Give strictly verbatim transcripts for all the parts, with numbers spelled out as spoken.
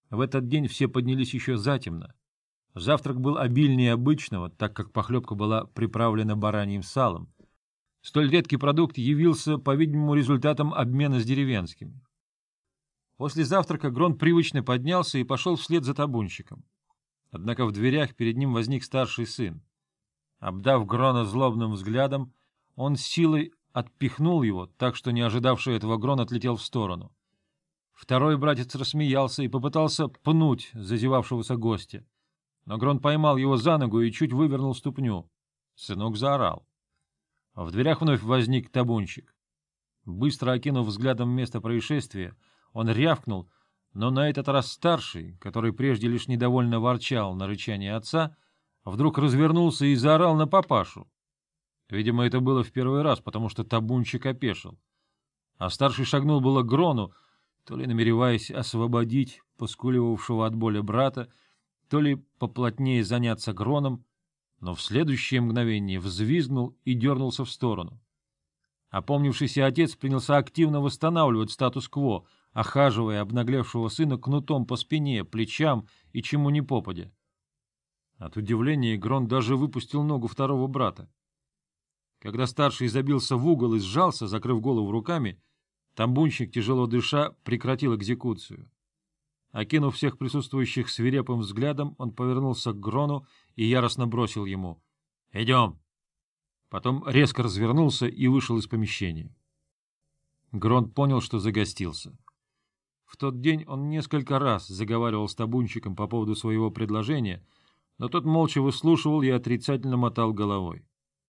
В этот день все поднялись еще затемно. Завтрак был обильнее обычного, так как похлебка была приправлена бараньим салом. Столь редкий продукт явился, по-видимому, результатом обмена с деревенскими. После завтрака Грон привычно поднялся и пошел вслед за табунщиком. Однако в дверях перед ним возник старший сын. Обдав Грона злобным взглядом, он с силой отпихнул его, так что не ожидавший этого Грон отлетел в сторону. Второй братец рассмеялся и попытался пнуть зазевавшегося гостя. Но Грон поймал его за ногу и чуть вывернул ступню. Сынок заорал. В дверях вновь возник табунщик. Быстро окинув взглядом место происшествия, он рявкнул, но на этот раз старший, который прежде лишь недовольно ворчал на рычание отца, вдруг развернулся и заорал на папашу. Видимо, это было в первый раз, потому что табунщик опешил. А старший шагнул было к Грону, то ли намереваясь освободить поскуливавшего от боли брата, то ли поплотнее заняться Гроном, но в следующее мгновение взвизгнул и дернулся в сторону. Опомнившийся отец принялся активно восстанавливать статус-кво, охаживая обнаглевшего сына кнутом по спине, плечам и чему ни попадя. От удивления Грон даже выпустил ногу второго брата. Когда старший забился в угол и сжался, закрыв голову руками, табунщик, тяжело дыша, прекратил экзекуцию. Окинув всех присутствующих свирепым взглядом, он повернулся к Грону и яростно бросил ему: «Идем!» Потом резко развернулся и вышел из помещения. Грон понял, что загостился. В тот день он несколько раз заговаривал с табунщиком по поводу своего предложения, но тот молча выслушивал и отрицательно мотал головой.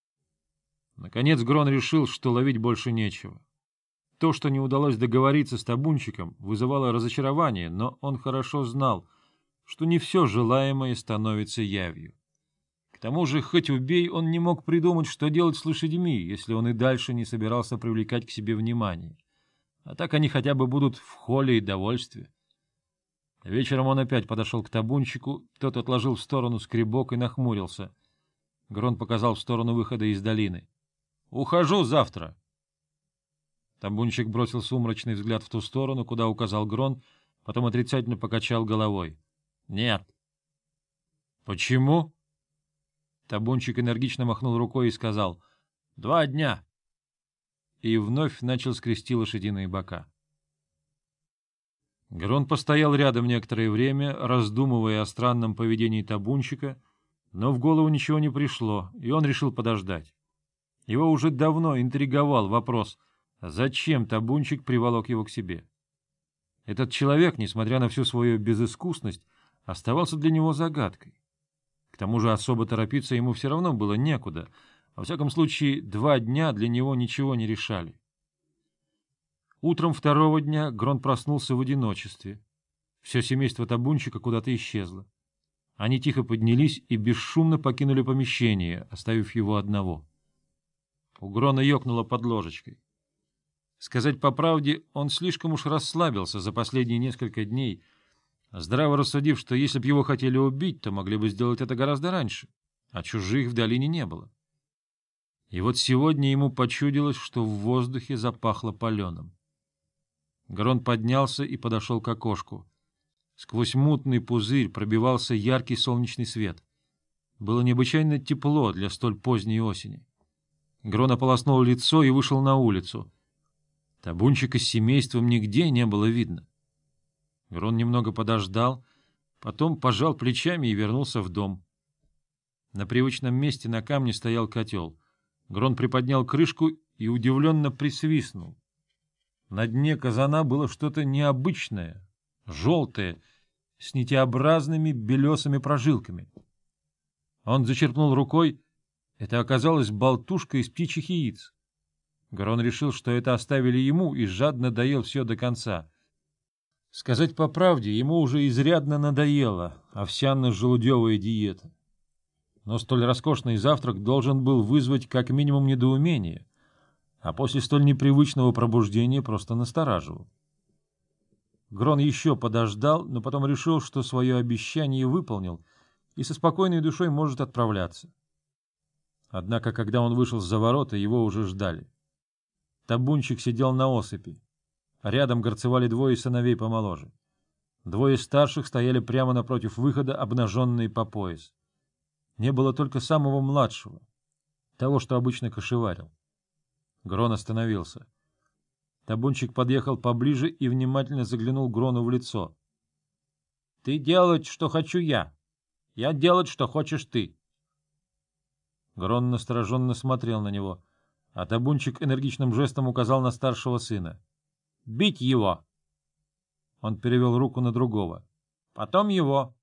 Наконец Грон решил, что ловить больше нечего. То, что не удалось договориться с табунщиком, вызывало разочарование, но он хорошо знал, что не все желаемое становится явью. К тому же, хоть убей, он не мог придумать, что делать с лошадьми, если он и дальше не собирался привлекать к себе внимание. А так они хотя бы будут в холе и довольстве. Вечером он опять подошел к табунщику, тот отложил в сторону скребок и нахмурился. Грон показал в сторону выхода из долины. — Ухожу завтра. Табунщик бросил сумрачный взгляд в ту сторону, куда указал Грон, потом отрицательно покачал головой. — Нет. — Почему? Табунщик энергично махнул рукой и сказал: — Два дня. И вновь начал скрести лошадиные бока. Грон постоял рядом некоторое время, раздумывая о странном поведении табунщика, но в голову ничего не пришло, и он решил подождать. Его уже давно интриговал вопрос, зачем табунщик приволок его к себе. Этот человек, несмотря на всю свою безыскусность, оставался для него загадкой. К тому же особо торопиться ему все равно было некуда. Во всяком случае, два дня для него ничего не решали. Утром второго дня Грон проснулся в одиночестве. Все семейство табунщика куда-то исчезло. Они тихо поднялись и бесшумно покинули помещение, оставив его одного. У Грона ёкнуло под ложечкой. Сказать по правде, он слишком уж расслабился за последние несколько дней, здраво рассудив, что если б его хотели убить, то могли бы сделать это гораздо раньше, а чужих в долине не было. И вот сегодня ему почудилось, что в воздухе запахло паленым. Грон поднялся и подошел к окошку. Сквозь мутный пузырь пробивался яркий солнечный свет. Было необычайно тепло для столь поздней осени. Грон ополоснул лицо и вышел на улицу. Табунщика с семейством нигде не было видно. Грон немного подождал, потом пожал плечами и вернулся в дом. На привычном месте на камне стоял котел. Грон приподнял крышку и удивленно присвистнул. На дне казана было что-то необычное, желтое, с нитеобразными белесыми прожилками. Он зачерпнул рукой. Это оказалась болтушка из птичьих яиц. Грон решил, что это оставили ему, и жадно доел все до конца. Сказать по правде, ему уже изрядно надоела овсяно-желудевая диета. Но столь роскошный завтрак должен был вызвать как минимум недоумение, а после столь непривычного пробуждения просто настораживал. Грон еще подождал, но потом решил, что свое обещание выполнил, и со спокойной душой может отправляться. Однако, когда он вышел за ворота, его уже ждали. Табунщик сидел на осыпи. Рядом горцевали двое сыновей помоложе. Двое старших стояли прямо напротив выхода, обнаженные по пояс. Не было только самого младшего, того, что обычно кошеварил. Грон остановился. Табунчик подъехал поближе и внимательно заглянул Грону в лицо. — Ты делать, что хочу я. Я делать, что хочешь ты. Грон настороженно смотрел на него, а Табунчик энергичным жестом указал на старшего сына. — Бить его! Он перевел руку на другого. — Потом его.